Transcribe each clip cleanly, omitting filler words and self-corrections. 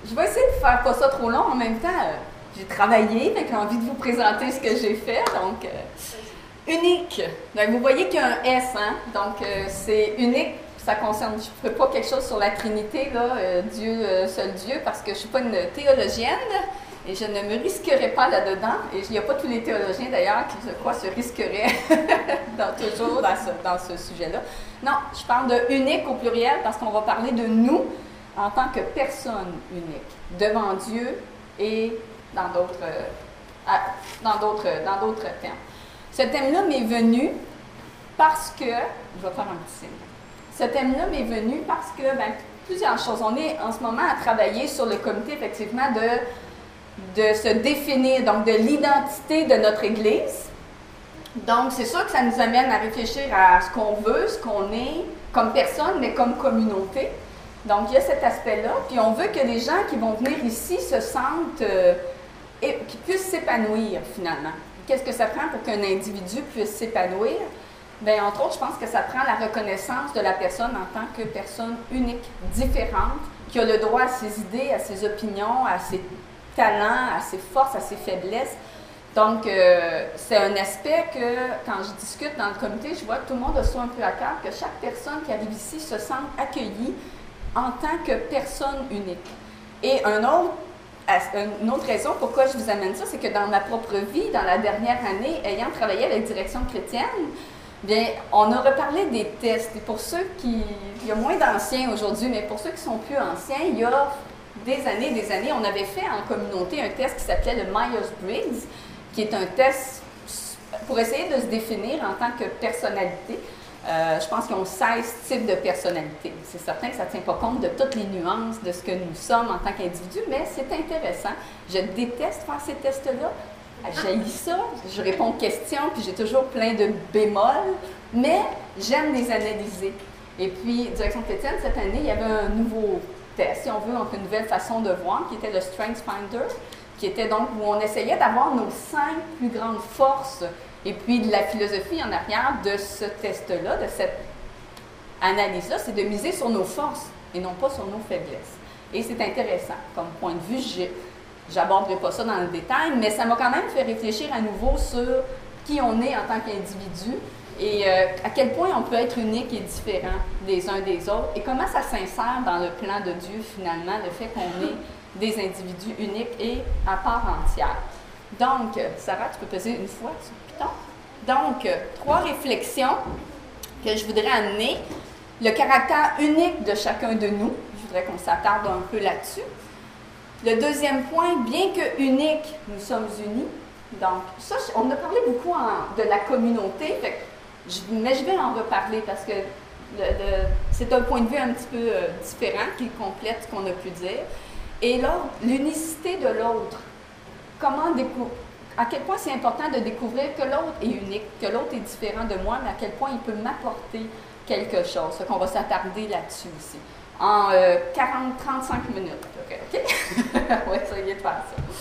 je vais essayer de faire pas ça trop long. En même temps, j'ai travaillé, donc j'ai envie de vous présenter ce que j'ai fait. Donc, unique. Donc, vous voyez qu'il y a un S, hein? Donc, c'est unique. Ça concerne, je ne ferai pas quelque chose sur la Trinité, là, Dieu, seul Dieu, parce que je ne suis pas une théologienne et je ne me risquerai pas là-dedans. Et il n'y a pas tous les théologiens, d'ailleurs, qui, je crois, se risqueraient toujours dans ce sujet-là. Non, je parle de unique au pluriel parce qu'on va parler de nous en tant que personne unique, devant Dieu et dans d'autres termes. Ce thème-là m'est venu parce que, je vais faire un petit signe. Ce thème-là m'est venu parce que, plusieurs choses. On est en ce moment à travailler sur le comité, effectivement, de se définir, donc de l'identité de notre Église. Donc, c'est sûr que ça nous amène à réfléchir à ce qu'on veut, ce qu'on est, comme personne, mais comme communauté. Donc, il y a cet aspect-là. Puis, on veut que les gens qui vont venir ici se sentent, qu'ils puissent s'épanouir, finalement. Qu'est-ce que ça prend pour qu'un individu puisse s'épanouir? Bien, entre autres, je pense que ça prend la reconnaissance de la personne en tant que personne unique, différente, qui a le droit à ses idées, à ses opinions, à ses talents, à ses forces, à ses faiblesses. Donc, c'est un aspect que, quand je discute dans le comité, je vois que tout le monde a ça un peu à cœur, que chaque personne qui arrive ici se sente accueillie en tant que personne unique. Et une autre raison pourquoi je vous amène ça, c'est que dans ma propre vie, dans la dernière année, ayant travaillé avec Direction chrétienne, bien, on a reparlé des tests. Et pour ceux qui... Il y a moins d'anciens aujourd'hui, mais pour ceux qui sont plus anciens, il y a des années, on avait fait en communauté un test qui s'appelait le Myers-Briggs, qui est un test pour essayer de se définir en tant que personnalité. Je pense qu'ils ont 16 types de personnalité. C'est certain que ça ne tient pas compte de toutes les nuances de ce que nous sommes en tant qu'individus, mais c'est intéressant. Je déteste faire ces tests-là. J'haïs ça, je réponds aux questions, puis j'ai toujours plein de bémols, mais j'aime les analyser. Et puis, Direction chrétienne, cette année, il y avait un nouveau test, si on veut, donc une nouvelle façon de voir, qui était le Strength Finder, qui était donc où on essayait d'avoir nos 5 plus grandes forces, et puis de la philosophie en arrière de ce test-là, de cette analyse-là, c'est de miser sur nos forces et non pas sur nos faiblesses. Et c'est intéressant comme point de vue. J'aborderai pas ça dans le détail, mais ça m'a quand même fait réfléchir à nouveau sur qui on est en tant qu'individu et à quel point on peut être unique et différent des uns des autres et comment ça s'insère dans le plan de Dieu finalement, le fait qu'on est des individus uniques et à part entière. Donc, Sarah, tu peux peser une fois sur le piton. Donc, 3 réflexions que je voudrais amener. Le caractère unique de chacun de nous. Je voudrais qu'on s'attarde un peu là-dessus. Le deuxième point, bien que unique, nous sommes unis. Donc, ça, on a parlé beaucoup de la communauté, mais je vais en reparler parce que c'est un point de vue un petit peu différent qui complète ce qu'on a pu dire. Et là, l'unicité de l'autre. À quel point c'est important de découvrir que l'autre est unique, que l'autre est différent de moi, mais à quel point il peut m'apporter quelque chose. Donc, on va s'attarder là-dessus aussi. En 40-35 minutes, OK? On va essayer de faire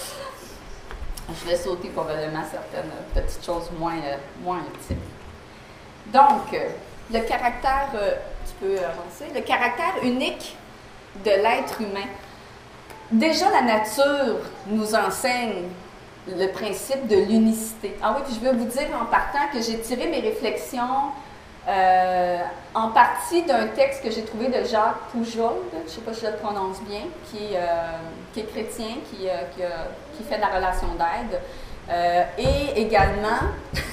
ça. Je vais sauter probablement certaines petites choses moins utiles. Donc, le caractère, tu peux avancer, le caractère unique de l'être humain. Déjà, la nature nous enseigne le principe de l'unicité. Ah oui, puis je veux vous dire en partant que j'ai tiré mes réflexions en partie d'un texte que j'ai trouvé de Jacques Poujold, je ne sais pas si je le prononce bien, qui est chrétien, qui fait de la relation d'aide, et également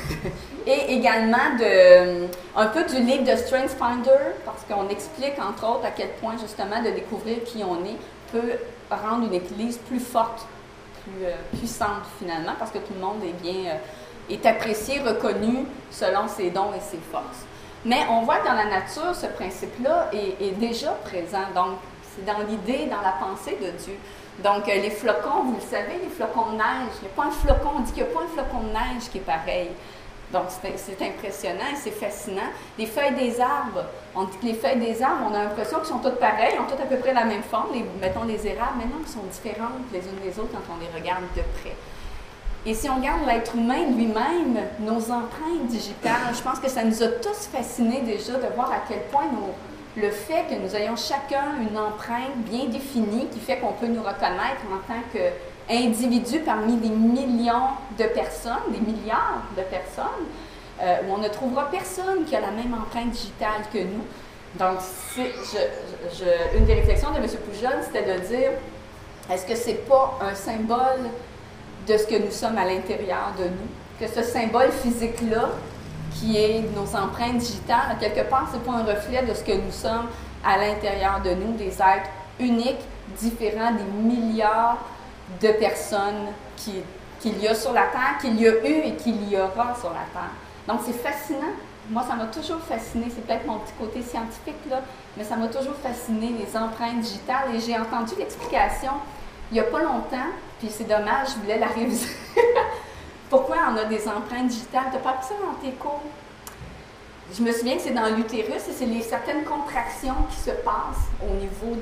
un peu du livre de Strength Finder, parce qu'on explique entre autres à quel point justement de découvrir qui on est peut rendre une Église plus forte, plus puissante finalement, parce que tout le monde est apprécié, reconnu selon ses dons et ses forces. Mais on voit que dans la nature, ce principe-là est déjà présent. Donc, c'est dans l'idée, dans la pensée de Dieu. Donc, les flocons, vous le savez, les flocons de neige, il n'y a pas un flocon, on dit qu'il n'y a pas un flocon de neige qui est pareil. Donc, c'est impressionnant et c'est fascinant. Les feuilles des arbres, on dit que les feuilles des arbres, on a l'impression qu'elles sont toutes pareilles, ont toutes à peu près la même forme. Mettons les érables, mais non, elles sont différentes les unes des autres quand on les regarde de près. Et si on regarde l'être humain lui-même, nos empreintes digitales, je pense que ça nous a tous fascinés déjà de voir à quel point le fait que nous ayons chacun une empreinte bien définie qui fait qu'on peut nous reconnaître en tant qu'individu parmi des millions de personnes, des milliards de personnes, où on ne trouvera personne qui a la même empreinte digitale que nous. Donc, une des réflexions de M. Pujol, c'était de dire, est-ce que c'est pas un symbole de ce que nous sommes à l'intérieur de nous? Que ce symbole physique-là, qui est nos empreintes digitales, quelque part, c'est pas un reflet de ce que nous sommes à l'intérieur de nous, des êtres uniques, différents des milliards de personnes qu'il y a sur la Terre, qu'il y a eu et qu'il y aura sur la Terre. Donc, c'est fascinant. Moi, ça m'a toujours fasciné. C'est peut-être mon petit côté scientifique, là, mais ça m'a toujours fasciné, les empreintes digitales. Et j'ai entendu l'explication il n'y a pas longtemps, puis c'est dommage, je voulais la réviser. Pourquoi on a des empreintes digitales? Tu n'as pas appris ça dans tes cours? Je me souviens que c'est dans l'utérus et c'est certaines contractions qui se passent dans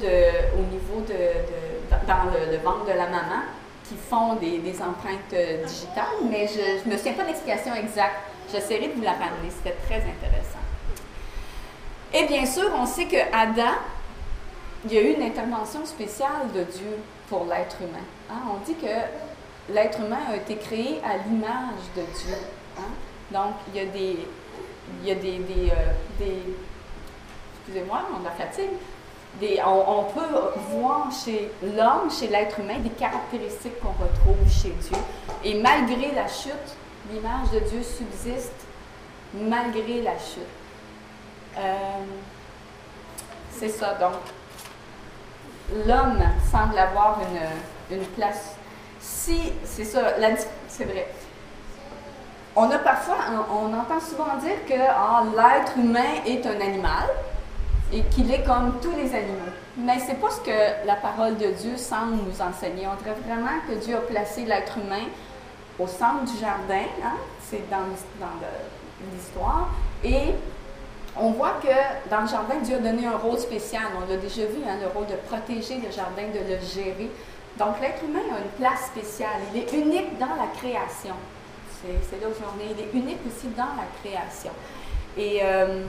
le ventre de la maman qui font des empreintes digitales, mais je ne me souviens pas de l'explication exacte. J'essaierai de vous la ramener, c'était très intéressant. Et bien sûr, on sait qu'Adam, il y a eu une intervention spéciale de Dieu pour l'être humain. Hein? On dit que l'être humain a été créé à l'image de Dieu. Hein? Donc, il y a des excusez-moi, on a fatigue. On peut voir chez l'homme, chez l'être humain, des caractéristiques qu'on retrouve chez Dieu. Et malgré la chute, l'image de Dieu subsiste malgré la chute. C'est ça, donc. L'homme semble avoir une place. Si, c'est ça, c'est vrai. On entend souvent dire que l'être humain est un animal et qu'il est comme tous les animaux. Mais c'est pas ce que la parole de Dieu semble nous enseigner. On dirait vraiment que Dieu a placé l'être humain au centre du jardin, hein? C'est dans l'histoire, et on voit que dans le jardin, Dieu a donné un rôle spécial. On l'a déjà vu, hein, le rôle de protéger le jardin, de le gérer. Donc, l'être humain a une place spéciale. Il est unique dans la création. C'est là où j'en ai. Il est unique aussi dans la création. Et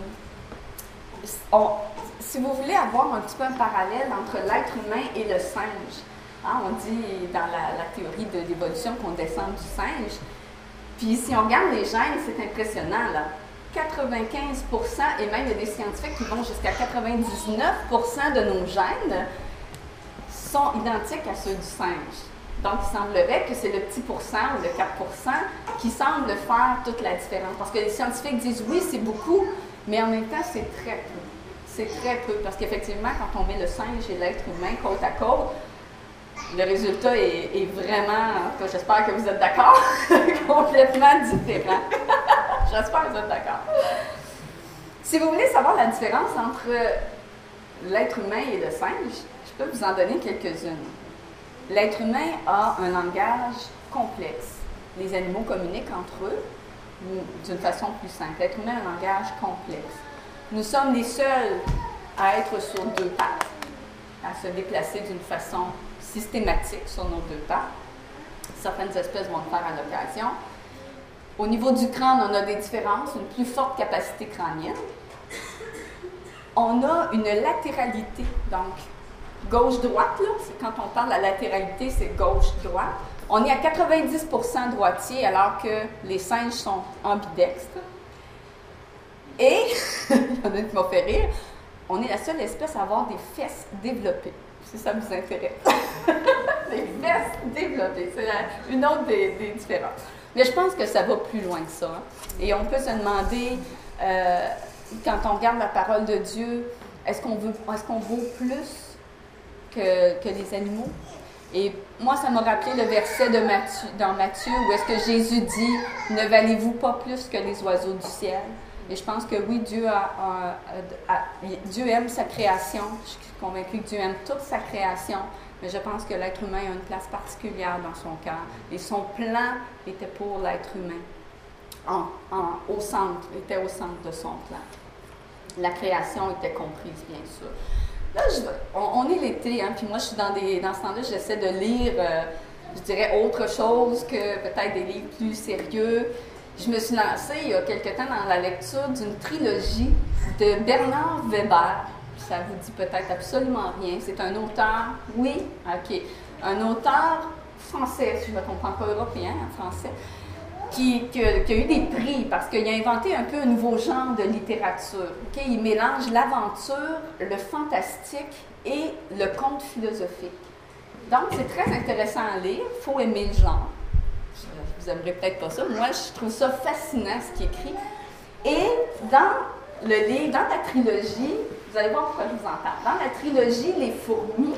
si vous voulez avoir un petit peu un parallèle entre l'être humain et le singe, hein, on dit dans la théorie de l'évolution qu'on descend du singe. Puis, si on regarde les gènes, c'est impressionnant, là. 95%, et même il y a des scientifiques qui vont jusqu'à 99% de nos gènes sont identiques à ceux du singe. Donc, il semblerait que c'est le petit pourcent ou le 4% qui semble faire toute la différence. Parce que les scientifiques disent oui, c'est beaucoup, mais en même temps, c'est très peu. C'est très peu, parce qu'effectivement, quand on met le singe et l'être humain côte à côte, le résultat est vraiment, en tout cas, j'espère que vous êtes d'accord, complètement différent. J'espère que vous êtes d'accord. Si vous voulez savoir la différence entre l'être humain et le singe, je peux vous en donner quelques-unes. L'être humain a un langage complexe. Les animaux communiquent entre eux d'une façon plus simple. L'être humain a un langage complexe. Nous sommes les seuls à être sur deux pattes, à se déplacer d'une façon systématique sur nos deux pattes. Certaines espèces vont le faire à l'occasion. Au niveau du crâne, on a des différences, une plus forte capacité crânienne. On a une latéralité, donc gauche-droite, là, c'est quand on parle de la latéralité, c'est gauche-droite. On est à 90% droitier, alors que les singes sont ambidextres. Et, il y en a une qui m'a fait rire, on est la seule espèce à avoir des fesses développées, si ça vous intéresse. Des fesses développées, c'est une autre des différences. Mais je pense que ça va plus loin que ça. Hein. Et on peut se demander, quand on regarde la parole de Dieu, est-ce qu'on vaut plus que les animaux? Et moi, ça m'a rappelé le verset dans Matthieu où est-ce que Jésus dit « Ne valez-vous pas plus que les oiseaux du ciel? » Et je pense que oui, Dieu aime sa création. Je suis convaincue que Dieu aime toute sa création. Mais je pense que l'être humain a une place particulière dans son cœur. Et son plan était pour l'être humain. Au centre, était au centre de son plan. La création était comprise, bien sûr. Là, on est l'été, hein, puis moi, je suis dans ce temps-là, j'essaie de lire, je dirais, autre chose que peut-être des livres plus sérieux. Je me suis lancée il y a quelque temps dans la lecture d'une trilogie de Bernard Weber. ça vous dit peut-être absolument rien. C'est un auteur, oui, ok, un auteur français, si je ne me comprends pas, européen, en français, qui a eu des prix parce qu'il a inventé un peu un nouveau genre de littérature. Okay? Il mélange l'aventure, le fantastique et le conte philosophique. Donc, c'est très intéressant à lire. Il faut aimer le genre. Vous n'aimerez peut-être pas ça. Moi, je trouve ça fascinant, ce qu'il écrit. Et dans le livre, dans la trilogie, vous allez voir pourquoi je vous en parle. Dans la trilogie Les fourmis,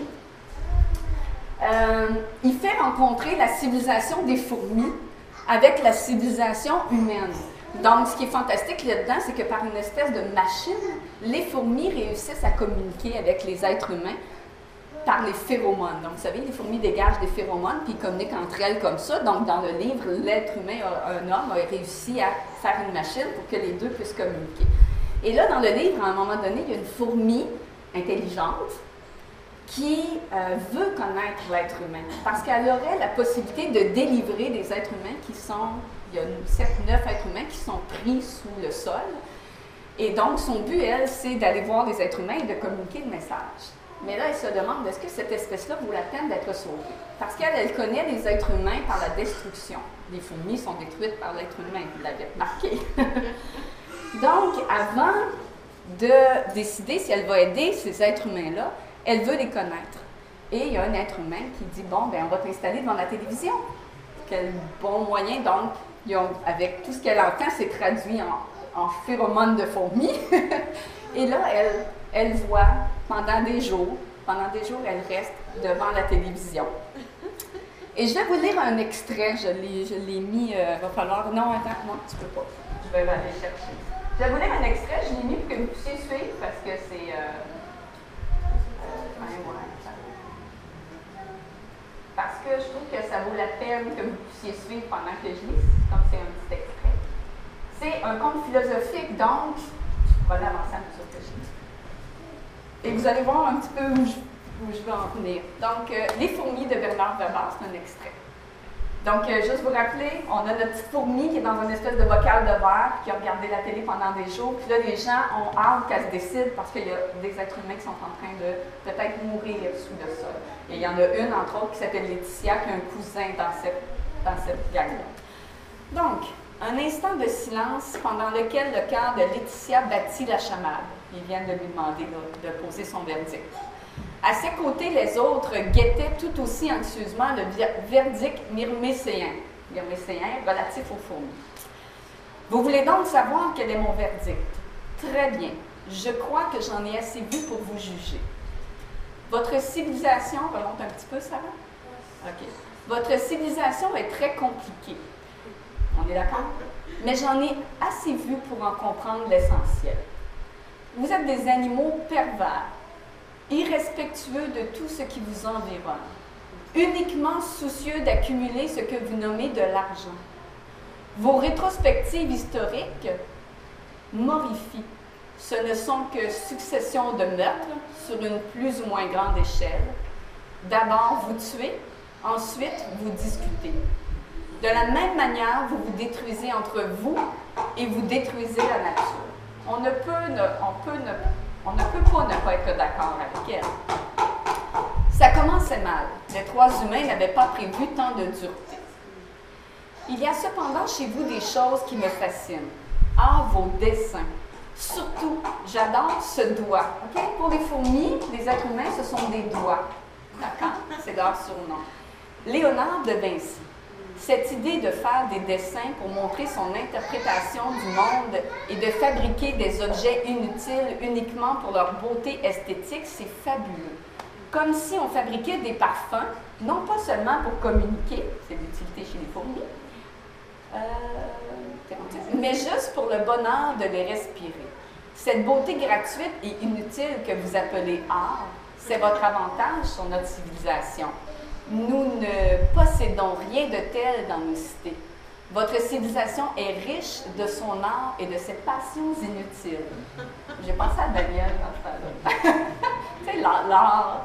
il fait rencontrer la civilisation des fourmis avec la civilisation humaine. Donc, ce qui est fantastique là-dedans, c'est que par une espèce de machine, les fourmis réussissent à communiquer avec les êtres humains par les phéromones. Donc, vous savez, les fourmis dégagent des phéromones, puis ils communiquent entre elles comme ça. Donc, dans le livre, l'être humain, un homme, a réussi à faire une machine pour que les deux puissent communiquer. Et là, dans le livre, à un moment donné, il y a une fourmi intelligente qui veut connaître l'être humain, parce qu'elle aurait la possibilité de délivrer des êtres humains qui sont, il y a 7-9 êtres humains qui sont pris sous le sol. Et donc, son but, elle, c'est d'aller voir les êtres humains et de communiquer le message. Mais là, elle se demande, est-ce que cette espèce-là vaut la peine d'être sauvée? Parce qu'elle, elle connaît les êtres humains par la destruction. Les fourmis sont détruites par l'être humain, vous l'avez remarqué. Donc, avant de décider si elle va aider ces êtres humains-là, elle veut les connaître. Et il y a un être humain qui dit, bon, ben on va t'installer devant la télévision. Quel bon moyen, donc, avec tout ce qu'elle entend, c'est traduit en phéromones de fourmis. Et là, elle voit pendant des jours, elle reste devant la télévision. Et je vais vous lire un extrait, je l'ai mis, va falloir, non, attends, non, tu peux pas, je vais aller chercher. Je vais vous lire un extrait, je l'ai mis pour que vous puissiez suivre, parce que c'est... Parce que je trouve que ça vaut la peine que vous puissiez suivre pendant que je lis, comme c'est un petit extrait. C'est un conte philosophique, donc, je pourrais l'avancer un peu sur ce que je lis. Et vous allez voir un petit peu où je vais en venir. Donc, Les fourmis de Bernard Werber, c'est un extrait. Donc, juste vous rappeler, on a notre petite fourmi qui est dans une espèce de bocal de verre, qui a regardé la télé pendant des jours. Puis là, les gens ont hâte qu'elle se décide parce qu'il y a des êtres humains qui sont en train de peut-être mourir sous le sol. Et il y en a une, entre autres, qui s'appelle Laetitia, qui a un cousin dans cette gang-là. Donc, un instant de silence pendant lequel le cœur de Laetitia battit la chamade. Ils viennent de lui demander de poser son verdict. À ses côtés, les autres guettaient tout aussi anxieusement le verdict myrmécéen relatif aux fourmis. Vous voulez donc savoir quel est mon verdict? Très bien. Je crois que j'en ai assez vu pour vous juger. Votre civilisation, remonte un petit peu, Sarah? OK. Votre civilisation est très compliquée. On est d'accord? Mais j'en ai assez vu pour en comprendre l'essentiel. Vous êtes des animaux pervers, irrespectueux de tout ce qui vous environne, uniquement soucieux d'accumuler ce que vous nommez de l'argent. Vos rétrospectives historiques m'horrifient. Ce ne sont que succession de meurtres sur une plus ou moins grande échelle. D'abord, vous tuez, ensuite, vous discutez. De la même manière, vous vous détruisez entre vous et vous détruisez la nature. On ne peut pas ne pas être d'accord avec elle. Ça commençait mal. Les trois humains n'avaient pas prévu tant de dureté. Il y a cependant chez vous des choses qui me fascinent. Ah, vos dessins. Surtout, j'adore ce doigt. Okay? Pour les fourmis, les êtres humains, ce sont des doigts. D'accord? C'est leur surnom. Léonard de Vinci. Cette idée de faire des dessins pour montrer son interprétation du monde et de fabriquer des objets inutiles uniquement pour leur beauté esthétique, c'est fabuleux. Comme si on fabriquait des parfums, non pas seulement pour communiquer, c'est l'utilité chez les fourmis, mais juste pour le bonheur de les respirer. Cette beauté gratuite et inutile que vous appelez art, c'est votre avantage sur notre civilisation. Nous ne possédons rien de tel dans nos cités. Votre civilisation est riche de son art et de ses passions inutiles. J'ai pensé à Daniel dans ce temps-là. Tu sais, l'art.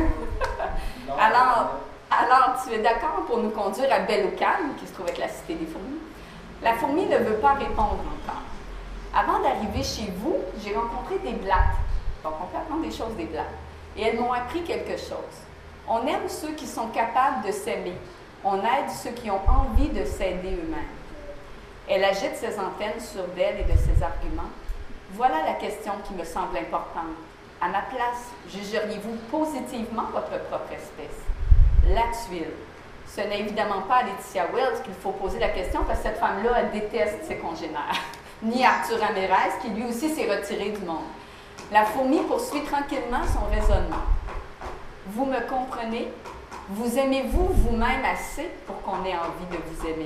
Alors, tu es d'accord pour nous conduire à Belle-au-Calme, qui se trouve avec la cité des fourmis? La fourmi ne veut pas répondre encore. Avant d'arriver chez vous, j'ai rencontré des blattes. Donc, on peut apprendre des choses des blagues. Et elles m'ont appris quelque chose. On aime ceux qui sont capables de s'aimer. On aide ceux qui ont envie de s'aider eux-mêmes. Elle agite ses antennes sur d'elle et de ses arguments. Voilà la question qui me semble importante. À ma place, jugeriez-vous positivement votre propre espèce? La tuile. Ce n'est évidemment pas à Laetitia Wells qu'il faut poser la question parce que cette femme-là, elle déteste ses congénères. Ni Arthur Ramirez, qui lui aussi s'est retiré du monde. La fourmi poursuit tranquillement son raisonnement. Vous me comprenez? Vous aimez-vous vous-même assez pour qu'on ait envie de vous aimer?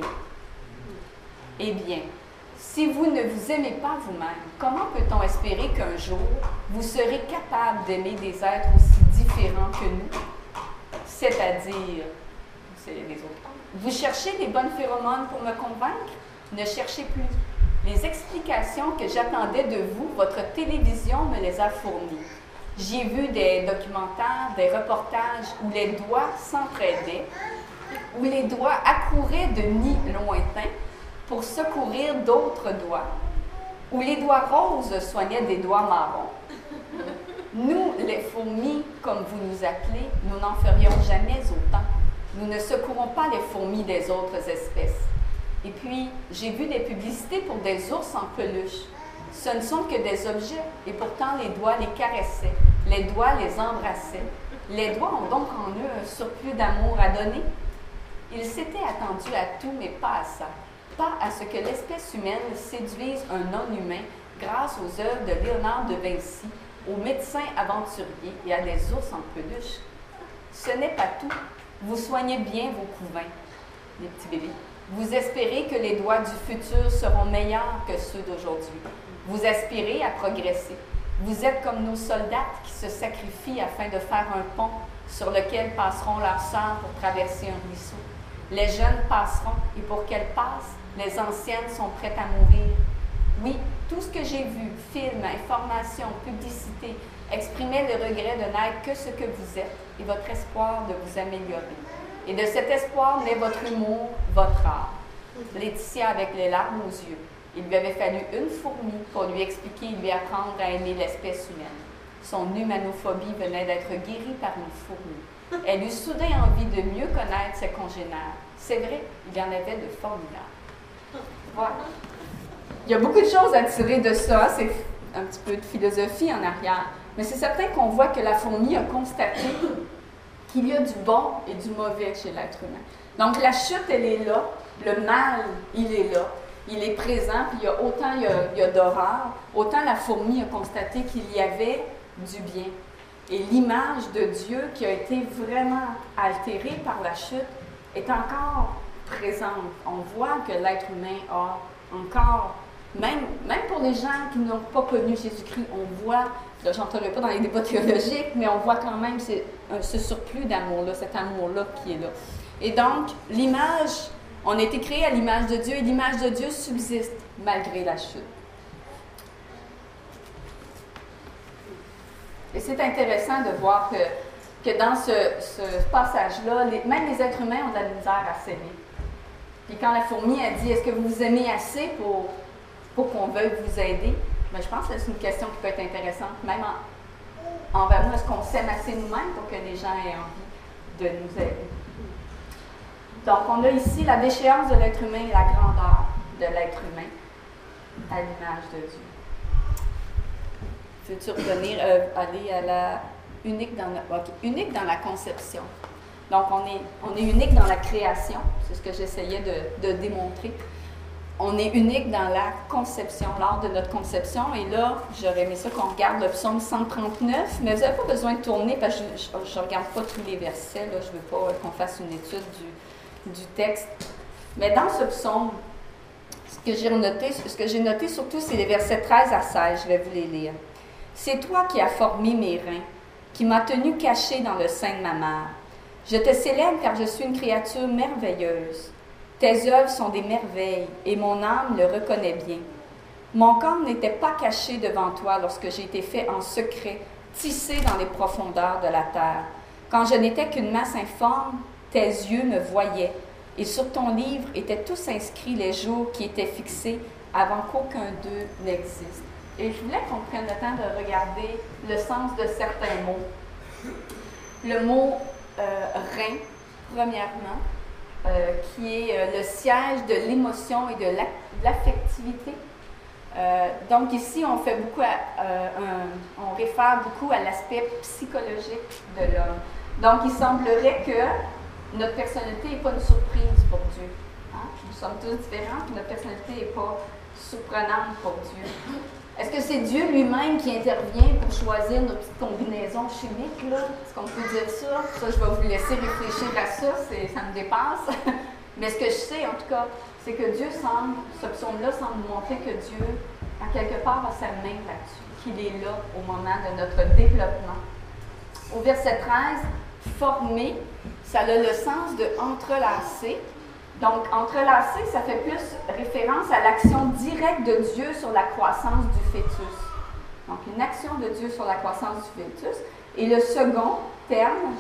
Eh bien, si vous ne vous aimez pas vous-même, comment peut-on espérer qu'un jour, vous serez capable d'aimer des êtres aussi différents que nous? C'est-à-dire, c'est les autres. Vous cherchez des bonnes phéromones pour me convaincre? Ne cherchez plus. Les explications que j'attendais de vous, votre télévision me les a fournies. J'ai vu des documentaires, des reportages où les doigts s'entraidaient, où les doigts accouraient de nids lointains pour secourir d'autres doigts, où les doigts roses soignaient des doigts marrons. Nous, les fourmis, comme vous nous appelez, nous n'en ferions jamais autant. Nous ne secourons pas les fourmis des autres espèces. Et puis, j'ai vu des publicités pour des ours en peluche. Ce ne sont que des objets, et pourtant les doigts les caressaient, les doigts les embrassaient. Les doigts ont donc en eux un surplus d'amour à donner. Ils s'étaient attendus à tout, mais pas à ça. Pas à ce que l'espèce humaine séduise un non-humain grâce aux œuvres de Léonard de Vinci, aux médecins aventuriers et à des ours en peluche. Ce n'est pas tout. Vous soignez bien vos couvains, les petits bébés. Vous espérez que les doigts du futur seront meilleurs que ceux d'aujourd'hui. Vous aspirez à progresser. Vous êtes comme nos soldats qui se sacrifient afin de faire un pont sur lequel passeront leurs sœurs pour traverser un ruisseau. Les jeunes passeront, et pour qu'elles passent, les anciennes sont prêtes à mourir. Oui, tout ce que j'ai vu, films, informations, publicités, exprimait le regret de n'être que ce que vous êtes et votre espoir de vous améliorer. Et de cet espoir naît votre humour, votre art. Laetitia avec les larmes aux yeux. Il lui avait fallu une fourmi pour lui expliquer et lui apprendre à aimer l'espèce humaine. Son humanophobie venait d'être guérie par une fourmi. Elle eut soudain envie de mieux connaître ses congénères. C'est vrai, il y en avait de formidables. Voilà. Il y a beaucoup de choses à tirer de ça. C'est un petit peu de philosophie en arrière. Mais c'est certain qu'on voit que la fourmi a constaté qu'il y a du bon et du mauvais chez l'être humain. Donc la chute, elle est là. Le mal, il est là. Il est présent, puis autant il y a d'horreur, autant la fourmi a constaté qu'il y avait du bien. Et l'image de Dieu qui a été vraiment altérée par la chute est encore présente. On voit que l'être humain a encore, même pour les gens qui n'ont pas connu Jésus-Christ, on voit, là je n'entrerai pas dans les débats théologiques, mais on voit quand même ce surplus d'amour-là, cet amour-là qui est là. Et donc, l'image, on a été créé à l'image de Dieu et l'image de Dieu subsiste malgré la chute. Et c'est intéressant de voir que dans ce passage-là, même les êtres humains ont de la misère à s'aimer. Puis quand la fourmi a dit « Est-ce que vous vous aimez assez pour qu'on veuille vous aider? » Bien, je pense que c'est une question qui peut être intéressante, même envers nous. Est-ce qu'on s'aime assez nous-mêmes pour que les gens aient envie de nous aider? Donc, on a ici la déchéance de l'être humain et la grandeur de l'être humain à l'image de Dieu. Veux-tu revenir, aller à la unique dans la conception. Donc, on est unique dans la création, c'est ce que j'essayais de démontrer. On est unique dans la conception, lors de notre conception. Et là, j'aurais aimé ça qu'on regarde le psaume 139, mais vous n'avez pas besoin de tourner parce que je ne regarde pas tous les versets. Là, je ne veux pas qu'on fasse une étude du texte. Mais dans ce psaume, ce que j'ai noté surtout, c'est les versets 13 à 16. Je vais vous les lire. « C'est toi qui as formé mes reins, qui m'as tenu caché dans le sein de ma mère. Je te célèbre car je suis une créature merveilleuse. Tes œuvres sont des merveilles, et mon âme le reconnaît bien. Mon corps n'était pas caché devant toi lorsque j'ai été fait en secret, tissé dans les profondeurs de la terre. Quand je n'étais qu'une masse informe, tes yeux me voyaient, et sur ton livre étaient tous inscrits les jours qui étaient fixés avant qu'aucun d'eux n'existe. » Et je voulais qu'on prenne le temps de regarder le sens de certains mots. Le mot rein, premièrement, qui est le siège de l'émotion et de l'affectivité. Donc ici, on fait beaucoup on réfère beaucoup à l'aspect psychologique de l'homme. Donc il semblerait que notre personnalité n'est pas une surprise pour Dieu. Hein? Nous sommes tous différents, puis notre personnalité n'est pas surprenante pour Dieu. Est-ce que c'est Dieu lui-même qui intervient pour choisir nos petites combinaisons chimiques, là? Est-ce qu'on peut dire ça? Ça, je vais vous laisser réfléchir à ça, ça me dépasse. Mais ce que je sais, en tout cas, c'est que Dieu semble, ce psaume-là semble nous montrer que Dieu, à quelque part, a sa main là-dessus, qu'il est là au moment de notre développement. Au verset 13, former, ça a le sens de entrelacer. Donc, entrelacer, ça fait plus référence à l'action directe de Dieu sur la croissance du fœtus. Donc, une action de Dieu sur la croissance du fœtus. Et le second terme,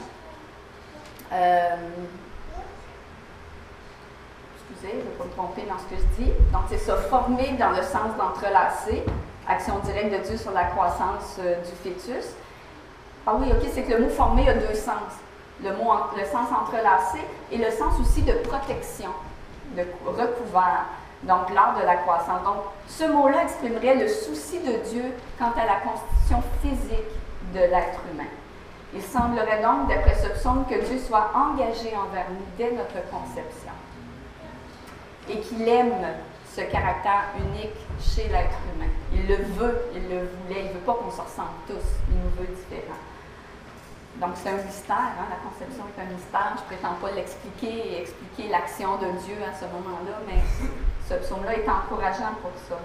excusez, je ne vais pas me tromper dans ce que je dis. Donc, c'est ça, former dans le sens d'entrelacer, action directe de Dieu sur la croissance du fœtus. Ah oui, ok, c'est que le mot former a deux sens. Le sens entrelacé et le sens aussi de protection, de recouvert, donc lors de la croissance. Donc, ce mot-là exprimerait le souci de Dieu quant à la constitution physique de l'être humain. Il semblerait donc, d'après ce psaume, que Dieu soit engagé envers nous dès notre conception et qu'il aime ce caractère unique chez l'être humain. Il le veut, il le voulait, il ne veut pas qu'on se ressemble tous, il nous veut différents. Donc, c'est un mystère, hein? La conception est un mystère. Je ne prétends pas l'expliquer et expliquer l'action de Dieu à ce moment-là, mais ce psaume-là est encourageant pour ça.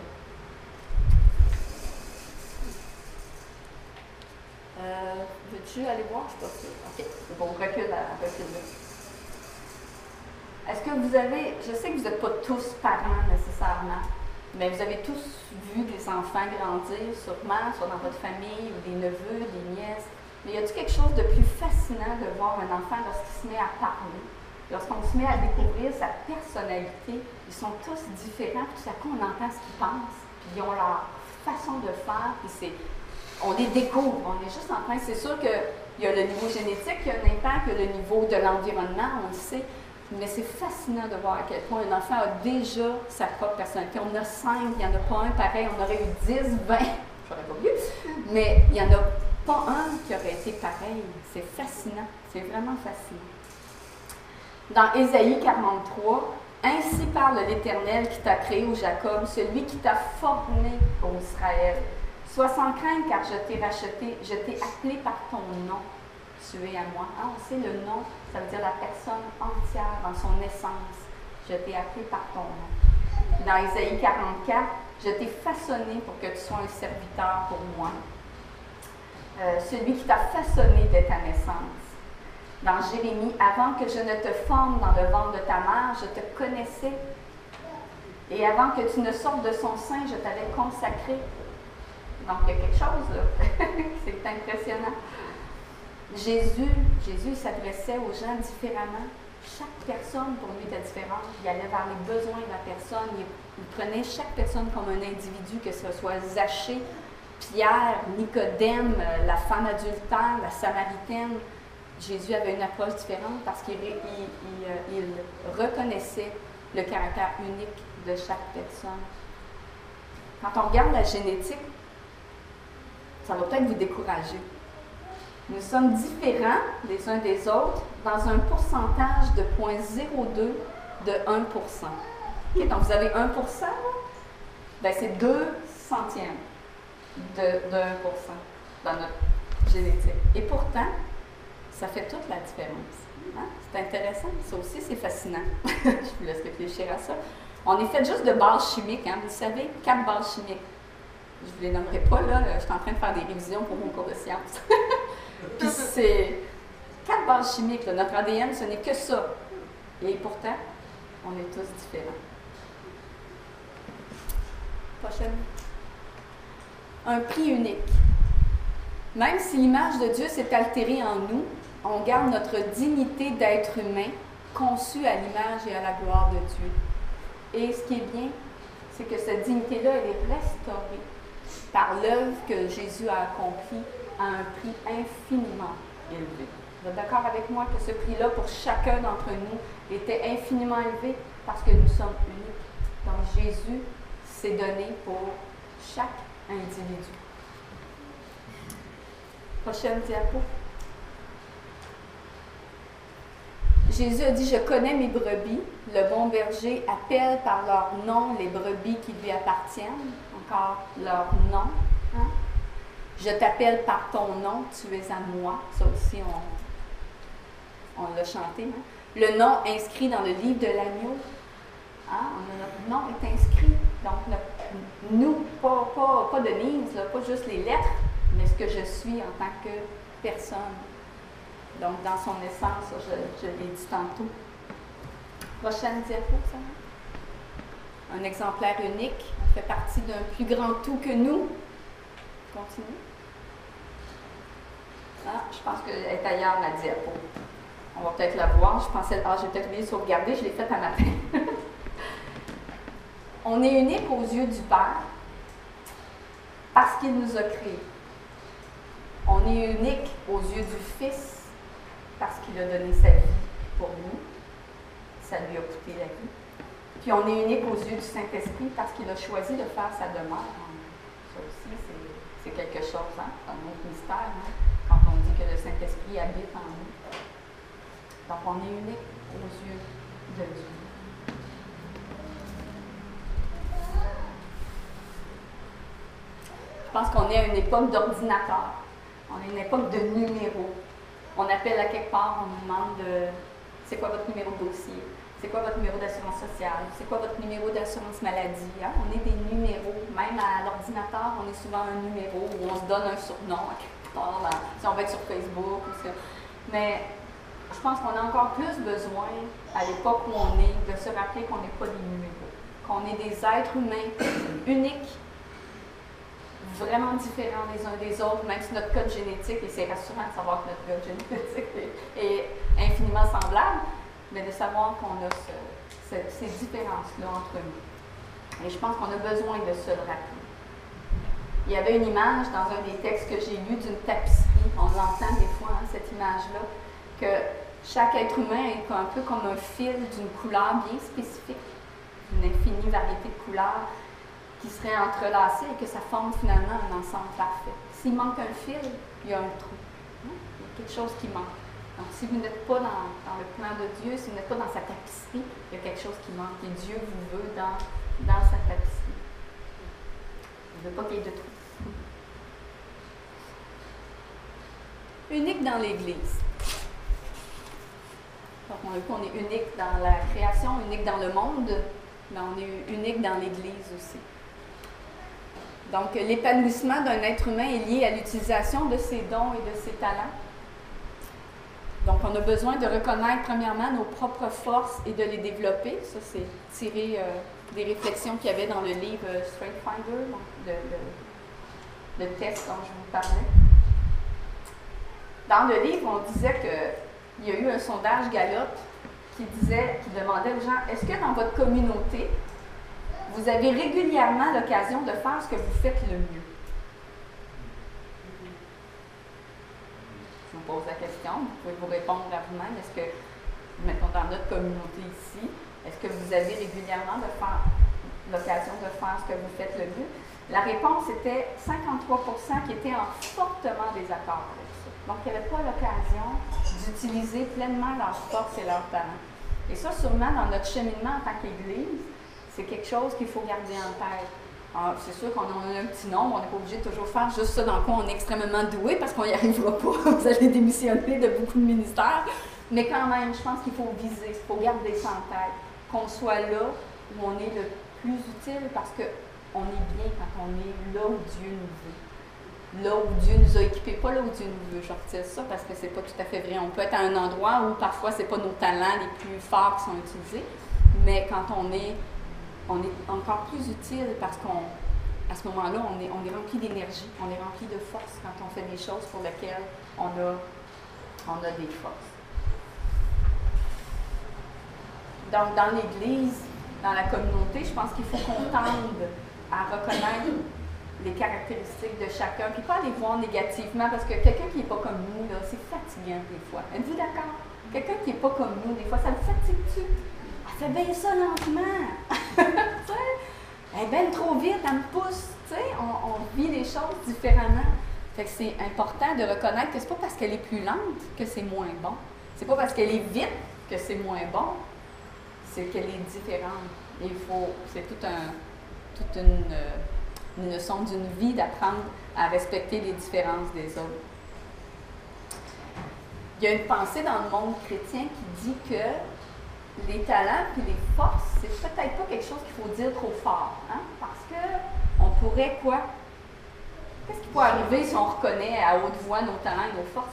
Veux-tu aller voir? Je ne suis pas sûre. OK, c'est bon, recule là. Est-ce que vous avez, je sais que vous n'êtes pas tous parents nécessairement, mais vous avez tous vu des enfants grandir, sûrement, soit dans votre famille, ou des neveux, des nièces. Mais y a-t-il quelque chose de plus fascinant de voir un enfant lorsqu'il se met à parler, lorsqu'on se met à découvrir sa personnalité? Ils sont tous différents, puis tout à coup on entend ce qu'ils pensent, puis ils ont leur façon de faire, puis on les découvre, on est juste en train, c'est sûr qu'il y a le niveau génétique qui a un impact, il y a le niveau de l'environnement, on le sait, mais c'est fascinant de voir à quel point un enfant a déjà sa propre personnalité. On en a 5, il n'y en a pas un pareil, on aurait eu 10, 20, j'aurais pas vu, mais il n'y en a pas un qui aurait été pareil. C'est fascinant. C'est vraiment fascinant. Dans Ésaïe 43, « Ainsi parle l'Éternel qui t'a créé, ô Jacob, celui qui t'a formé, ô Israël. Sois sans crainte, car je t'ai racheté, je t'ai appelé par ton nom. Tu es à moi. » Ah, on sait le nom, ça veut dire la personne entière dans son essence. Je t'ai appelé par ton nom. Dans Ésaïe 44, « Je t'ai façonné pour que tu sois un serviteur pour moi. » Celui qui t'a façonné dès ta naissance. Dans Jérémie, avant que je ne te forme dans le ventre de ta mère, je te connaissais. Et avant que tu ne sortes de son sein, je t'avais consacré. Donc, il y a quelque chose là. C'est impressionnant. Jésus s'adressait aux gens différemment. Chaque personne, pour lui, était différente. Il allait vers les besoins de la personne. Il prenait chaque personne comme un individu, que ce soit Zachée, Pierre, Nicodème, la femme adultère, la Samaritaine. Jésus avait une approche différente parce qu'il reconnaissait le caractère unique de chaque personne. Quand on regarde la génétique, ça va peut-être vous décourager. Nous sommes différents les uns des autres dans un pourcentage de 0,02 de 1%. Okay, donc vous avez 1%, ben c'est 2 centièmes de 1% dans notre génétique. Et pourtant, ça fait toute la différence. Hein? C'est intéressant. Ça aussi, c'est fascinant. Je vous laisse réfléchir à ça. On est fait juste de bases chimiques. Hein? Vous savez, 4 bases chimiques. Je ne vous les nommerai pas, là. Je suis en train de faire des révisions pour mon cours de sciences. Puis c'est 4 bases chimiques. Là. Notre ADN, ce n'est que ça. Et pourtant, on est tous différents. Prochaine. Un prix unique. Même si l'image de Dieu s'est altérée en nous, on garde notre dignité d'être humain, conçu à l'image et à la gloire de Dieu. Et ce qui est bien, c'est que cette dignité-là, elle est restaurée par l'œuvre que Jésus a accomplie à un prix infiniment élevé. Vous êtes d'accord avec moi que ce prix-là, pour chacun d'entre nous, était infiniment élevé parce que nous sommes uniques. Donc Jésus s'est donné pour chaque individu. Prochaine diapo. Jésus a dit, je connais mes brebis. Le bon berger appelle par leur nom les brebis qui lui appartiennent. Encore leur nom. Hein? Je t'appelle par ton nom, tu es à moi. Ça aussi, on l'a chanté. Hein? Le nom inscrit dans le livre de l'agneau. Hein? Notre nom est inscrit. Donc, nous, pas Denise, là, pas juste les lettres, mais ce que je suis en tant que personne. Donc, dans son essence, je l'ai dit tantôt. Prochaine diapo, ça. Un exemplaire unique. On fait partie d'un plus grand tout que nous. Continue. Ah, je pense qu'elle est ailleurs, ma diapo. On va peut-être la voir. J'ai peut-être oublié de sauvegarder. Je l'ai faite un matin. On est unique aux yeux du Père parce qu'il nous a créés. On est unique aux yeux du Fils parce qu'il a donné sa vie pour nous. Ça lui a coûté la vie. Puis on est unique aux yeux du Saint-Esprit parce qu'il a choisi de faire sa demeure. Ça aussi, c'est quelque chose, hein? C'est un autre mystère, hein? Quand on dit que le Saint-Esprit habite en nous. Donc on est unique aux yeux de Dieu. Je pense qu'on est à une époque d'ordinateur. On est à une époque de numéros. On appelle à quelque part, on nous demande c'est quoi votre numéro de dossier, c'est quoi votre numéro d'assurance sociale, c'est quoi votre numéro d'assurance maladie. Hein? On est des numéros. Même à l'ordinateur, on est souvent un numéro où on se donne un surnom à quelque part, si on va être sur Facebook. Mais je pense qu'on a encore plus besoin, à l'époque où on est, de se rappeler qu'on n'est pas des numéros, qu'on est des êtres humains uniques, vraiment différents les uns des autres, même si notre code génétique, et c'est rassurant de savoir que notre code génétique est infiniment semblable, mais de savoir qu'on a ces différences-là entre nous. Et je pense qu'on a besoin de se le rappeler. Il y avait une image dans un des textes que j'ai lu d'une tapisserie, on l'entend des fois, hein, cette image-là, que chaque être humain est un peu comme un fil d'une couleur bien spécifique, d'une infinie variété de couleurs, qui serait entrelacé et que ça forme finalement un ensemble parfait. S'il manque un fil, il y a un trou. Il y a quelque chose qui manque. Donc, si vous n'êtes pas dans le plan de Dieu, si vous n'êtes pas dans sa tapisserie, il y a quelque chose qui manque. Et Dieu vous veut dans sa tapisserie. Il ne veut pas qu'il y ait de trou. Unique dans l'Église. Donc, on a vu qu'on est unique dans la création, unique dans le monde, mais on est unique dans l'Église aussi. Donc, l'épanouissement d'un être humain est lié à l'utilisation de ses dons et de ses talents. Donc, on a besoin de reconnaître premièrement nos propres forces et de les développer. Ça, c'est tiré des réflexions qu'il y avait dans le livre Strength Finder, donc le test dont je vous parlais. Dans le livre, on disait qu'il y a eu un sondage Gallup qui demandait aux gens, est-ce que dans votre communauté, vous avez régulièrement l'occasion de faire ce que vous faites le mieux? Je vous pose la question, vous pouvez vous répondre à vous-même. Est-ce que, mettons dans notre communauté ici, est-ce que vous avez régulièrement l'occasion de faire ce que vous faites le mieux? La réponse était 53% qui étaient en fortement désaccord avec ça. Donc, il n'y avait pas l'occasion d'utiliser pleinement leurs forces et leurs talents. Et ça, sûrement, dans notre cheminement en tant qu'Église, c'est quelque chose qu'il faut garder en tête. Alors, c'est sûr qu'on en a un petit nombre, on n'est pas obligé de toujours faire juste ça dans quoi on est extrêmement doué, parce qu'on n'y arrivera pas. Vous allez démissionner de beaucoup de ministères. Mais quand même, je pense qu'il faut viser, il faut garder ça en tête. Qu'on soit là où on est le plus utile, parce qu'on est bien quand on est là où Dieu nous veut. Là où Dieu nous a équipés, pas là où Dieu nous veut. Je retire ça parce que c'est pas tout à fait vrai. On peut être à un endroit où parfois c'est pas nos talents les plus forts qui sont utilisés, mais quand on est encore plus utile parce qu'à ce moment-là, on est rempli d'énergie, on est rempli de force quand on fait des choses pour lesquelles on a des forces. Donc, dans l'Église, dans la communauté, je pense qu'il faut qu'on tende à reconnaître les caractéristiques de chacun, puis pas les voir négativement, parce que quelqu'un qui n'est pas comme nous, là, c'est fatigant des fois. Êtes-vous d'accord? Quelqu'un qui n'est pas comme nous, des fois, ça le fatigue-tu? Elle fait bien ça lentement. Tu sais? Elle est bien trop vite, elle me pousse. Tu sais, on vit les choses différemment. Fait que c'est important de reconnaître que c'est pas parce qu'elle est plus lente que c'est moins bon. C'est pas parce qu'elle est vite que c'est moins bon. C'est qu'elle est différente. Et c'est toute une leçon d'une vie d'apprendre à respecter les différences des autres. Il y a une pensée dans le monde chrétien qui dit que les talents et les forces, c'est peut-être pas quelque chose qu'il faut dire trop fort. Hein? Parce qu'on pourrait quoi? Qu'est-ce qui peut arriver si on reconnaît à haute voix nos talents et nos forces?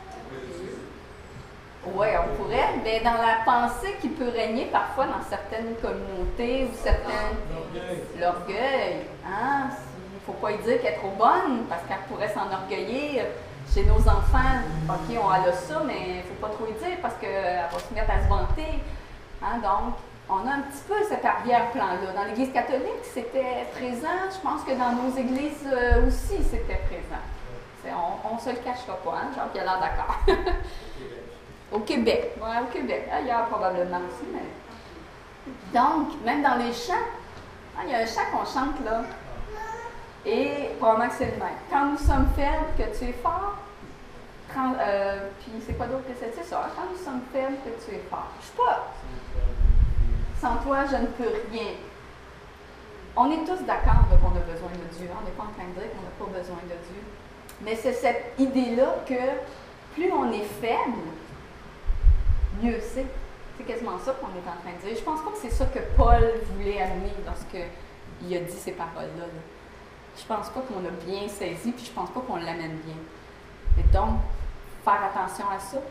Oui, on pourrait, mais dans la pensée qui peut régner parfois dans certaines communautés ou certains... L'orgueil. Hein? Il ne faut pas y dire qu'elle est trop bonne, parce qu'elle pourrait s'enorgueillir. Chez nos enfants, OK, elle a ça, mais il ne faut pas trop y dire parce qu'elle va se mettre à se vanter. Hein? Donc, on a un petit peu cet arrière-plan-là. Dans l'Église catholique, c'était présent. Je pense que dans nos églises aussi, c'était présent. On ne se le cachera pas, hein? Jean Pierre a l'air d'accord. Au Québec. Oui, au Québec. Ailleurs, probablement aussi. Mais... Donc, même dans les chants, hein, il y a un chant qu'on chante là. Et probablement que c'est le même. Quand nous sommes faibles, que tu es fort. Puis c'est quoi d'autre que c'est ça? Quand nous sommes faibles, que tu es fort. Je ne sais pas. Sans toi, je ne peux rien. On est tous d'accord qu'on a besoin de Dieu. On n'est pas en train de dire qu'on n'a pas besoin de Dieu. Mais c'est cette idée-là que plus on est faible, mieux c'est. C'est quasiment ça qu'on est en train de dire. Je pense pas que c'est ça que Paul voulait amener lorsqu'il a dit ces paroles-là. Là. Je pense pas qu'on a bien saisi, puis je pense pas qu'on l'amène bien. Et donc, faire attention à ça.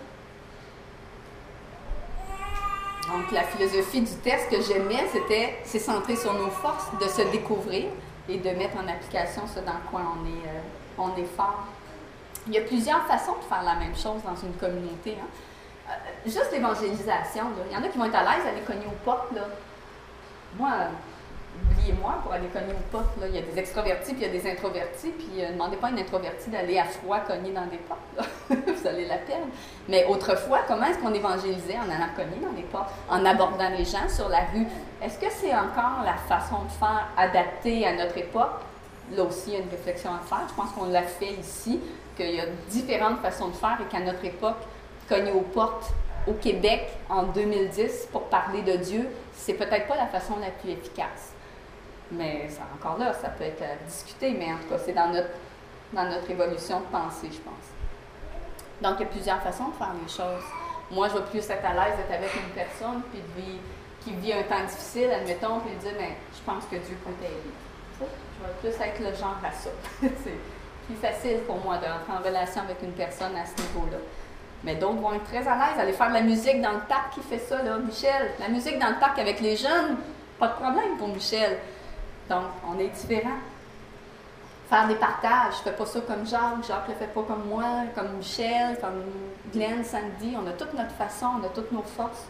Donc, la philosophie du test que j'aimais, c'est centré sur nos forces, de se découvrir et de mettre en application ce dans quoi on est fort. Il y a plusieurs façons de faire la même chose dans une communauté. Hein. Juste l'évangélisation, il y en a qui vont être à l'aise à aller cogner aux portes. Là. Moi, oubliez-moi pour aller cogner aux portes. Là. Il y a des extrovertis puis il y a des introvertis. Puis ne demandez pas à une introvertie d'aller à froid cogner dans des portes. Là. Vous allez la perdre. Mais autrefois, comment est-ce qu'on évangélisait en allant cogner dans des portes, en abordant les gens sur la rue? Est-ce que c'est encore la façon de faire adaptée à notre époque? Là aussi, il y a une réflexion à faire. Je pense qu'on l'a fait ici, qu'il y a différentes façons de faire et qu'à notre époque, cogner aux portes au Québec en 2010 pour parler de Dieu, c'est peut-être pas la façon la plus efficace. Mais encore là, ça peut être à discuter, mais en tout cas, c'est dans notre évolution de pensée, je pense. Donc, il y a plusieurs façons de faire les choses. Moi, je vais plus être à l'aise d'être avec une personne qui vit un temps difficile, admettons, puis lui dire, mais je pense que Dieu peut t'aider. Je vais plus être le genre à ça. C'est plus facile pour moi de rentrer en relation avec une personne à ce niveau-là. Mais d'autres vont être très à l'aise, aller faire de la musique dans le parc, qui fait ça, là, Michel. La musique dans le parc avec les jeunes, pas de problème pour Michel. Donc, on est différents. Faire des partages, je fais pas ça comme Jacques, Jacques le fait pas comme moi, comme Michel, comme Glenn, Sandy. On a toute notre façon, on a toutes nos forces.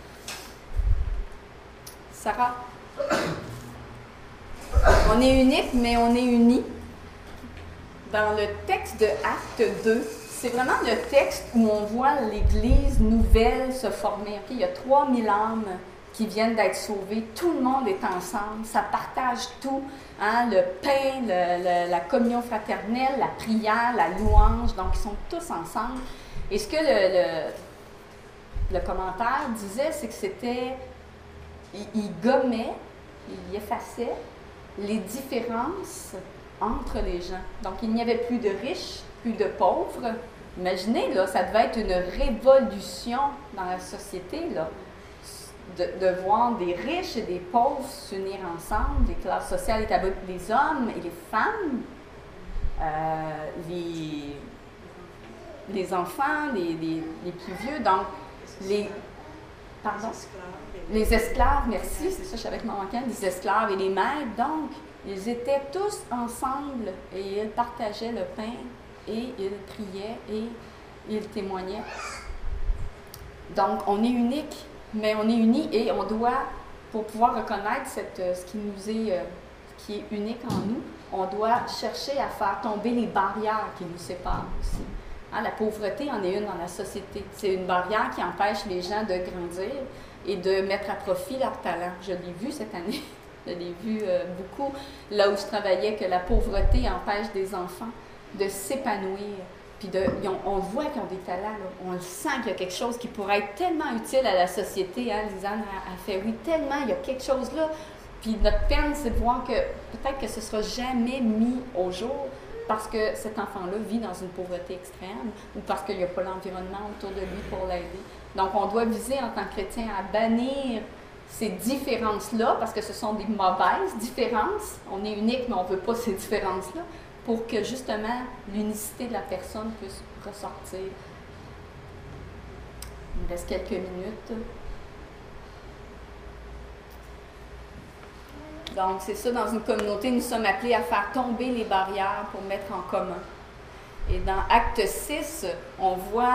Sarah? On est unique, mais on est unis. Dans le texte de Acte 2, c'est vraiment le texte où on voit l'Église nouvelle se former. Okay? Il y a 3000 âmes qui viennent d'être sauvées. Tout le monde est ensemble. Ça partage tout. Hein? Le pain, la communion fraternelle, la prière, la louange. Donc, ils sont tous ensemble. Et ce que le commentaire disait, c'est que c'était... Il gommait, il effaçait les différences entre les gens. Donc, il n'y avait plus de riches, plus de pauvres. Imaginez, là, ça devait être une révolution dans la société, là, de voir des riches et des pauvres s'unir ensemble, des classes sociales établies, les hommes et les femmes, les enfants, les plus vieux. Donc, les esclaves, merci, c'est ça, je savais que m'en manquait, les esclaves et les maîtres. Donc, ils étaient tous ensemble et ils partageaient le pain et ils priaient et ils témoignaient. Donc, on est unique, mais on est unis et on doit, pour pouvoir reconnaître ce qui qui est unique en nous, on doit chercher à faire tomber les barrières qui nous séparent aussi. Hein, la pauvreté en est une dans la société. C'est une barrière qui empêche les gens de grandir et de mettre à profit leur talent. Je l'ai vu cette année, je l'ai vu beaucoup, là où je travaillais, que la pauvreté empêche des enfants de s'épanouir. Puis on voit qu'ils ont des talents, là. On le sent qu'il y a quelque chose qui pourrait être tellement utile à la société. Hein? Lisanne a fait, oui, tellement, il y a quelque chose là. Puis notre peine, c'est de voir que peut-être que ce ne sera jamais mis au jour parce que cet enfant-là vit dans une pauvreté extrême ou parce qu'il n'y a pas l'environnement autour de lui pour l'aider. Donc, on doit viser en tant que chrétien à bannir ces différences-là parce que ce sont des mauvaises différences. On est unique, mais on ne veut pas ces différences-là pour que justement l'unicité de la personne puisse ressortir. Il me reste quelques minutes. Donc, c'est ça, dans une communauté, nous sommes appelés à faire tomber les barrières pour mettre en commun. Et dans Acte 6, on voit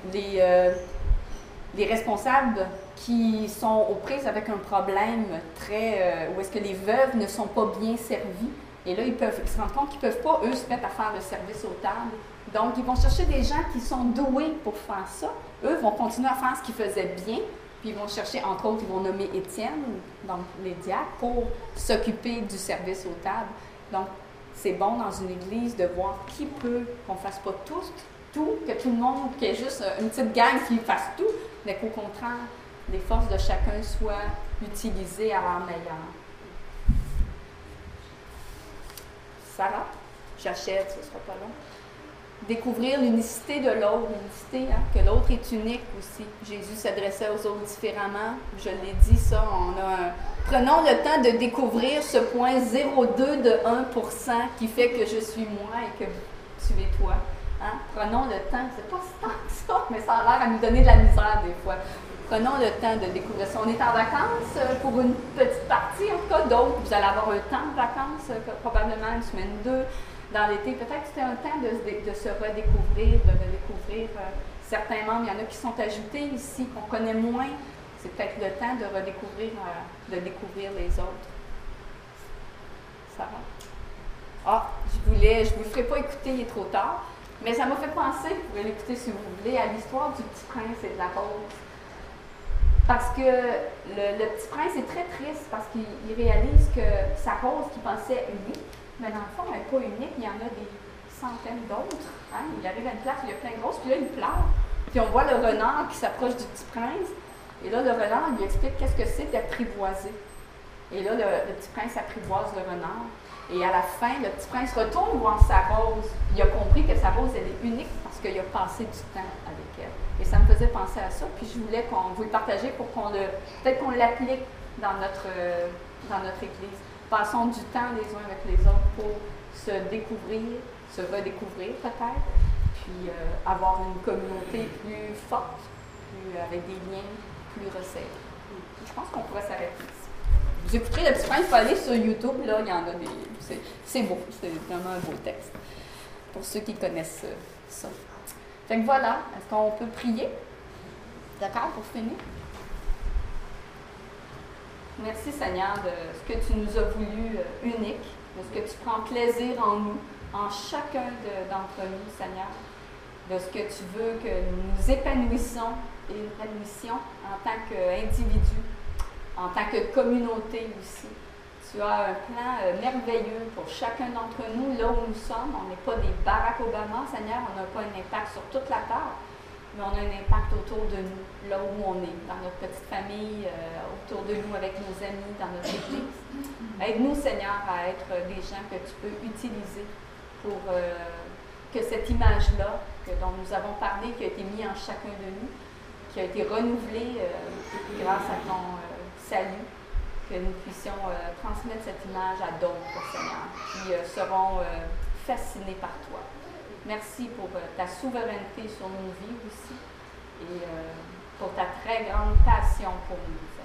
les responsables qui sont aux prises avec un problème où est-ce que les veuves ne sont pas bien servies. Et là, ils se rendent compte qu'ils ne peuvent pas, eux, se mettre à faire le service aux tables. Donc, ils vont chercher des gens qui sont doués pour faire ça. Eux vont continuer à faire ce qu'ils faisaient bien. Puis ils vont chercher, entre autres, ils vont nommer Étienne, donc les diacres, pour s'occuper du service aux tables. Donc, c'est bon dans une église de voir qui peut, qu'on ne fasse pas tout, que tout le monde, qu'il y ait juste une petite gang qui fasse tout, mais qu'au contraire, les forces de chacun soient utilisées à leur meilleur. Sarah, j'achète, ce ne sera pas long. Découvrir l'unicité de l'autre, l'unicité, hein, que l'autre est unique aussi. Jésus s'adressait aux autres différemment. Je l'ai dit, ça, prenons le temps de découvrir ce point 0,2 de 1% qui fait que je suis moi et que tu es toi. Hein? Prenons le temps, c'est pas si tant que ça, mais ça a l'air à nous donner de la misère des fois. Prenons le temps de découvrir ça. On est en vacances pour une petite partie, en tout cas, d'autres. Vous allez avoir un temps de vacances, probablement une semaine ou deux. Dans l'été, peut-être que c'était un temps de se redécouvrir, de redécouvrir certains membres. Il y en a qui sont ajoutés ici, qu'on connaît moins. C'est peut-être le temps de redécouvrir, de découvrir les autres. Ça va? Ah, je vous le ferai pas écouter, il est trop tard. Mais ça m'a fait penser, vous pouvez l'écouter si vous voulez, à l'histoire du Petit Prince et de la Rose. Parce que le Petit Prince est très triste parce qu'il réalise que sa rose qu'il pensait unique, mais dans le fond, elle n'est pas unique, il y en a des centaines d'autres. Hein? Il arrive à une place où il y a plein de roses, puis là, il pleure. Puis on voit le renard qui s'approche du Petit Prince, et là, le renard lui explique qu'est-ce que c'est d'apprivoiser. Et là, le Petit Prince apprivoise le renard. Et à la fin, le Petit Prince retourne voir sa rose. Il a compris que sa rose, elle est unique parce qu'il a passé du temps avec elle. Et ça me faisait penser à ça. Puis je voulais vous le partager pour peut-être qu'on l'applique dans notre Église. Passons du temps les uns avec les autres pour se découvrir, se redécouvrir peut-être, puis avoir une communauté plus forte, avec des liens plus resserrés. Je pense qu'on pourrait s'arrêter ici. Vous écouterez le Petit Prince, il faut aller sur YouTube, là, il y en a des... C'est beau, c'est vraiment un beau texte, pour ceux qui connaissent ça. Fait que voilà, est-ce qu'on peut prier? D'accord, pour finir? Merci Seigneur de ce que tu nous as voulu unique, de ce que tu prends plaisir en nous, en chacun d'entre nous, Seigneur, de ce que tu veux que nous nous épanouissons et nous épanouissions en tant qu'individus, en tant que communauté aussi. Tu as un plan merveilleux pour chacun d'entre nous, là où nous sommes. On n'est pas des Barack Obama, Seigneur, on n'a pas un impact sur toute la terre, mais on a un impact autour de nous, là où on est, dans notre petite famille, autour de nous, avec nos amis, dans notre église. Aide-nous, Seigneur, à être des gens que tu peux utiliser pour que cette image-là, dont nous avons parlé, qui a été mise en chacun de nous, qui a été renouvelée grâce à ton salut, que nous puissions transmettre cette image à d'autres, Seigneur, qui seront fascinés par toi. Merci pour ta souveraineté sur nos vies aussi et pour ta très grande passion pour nous, Seigneur.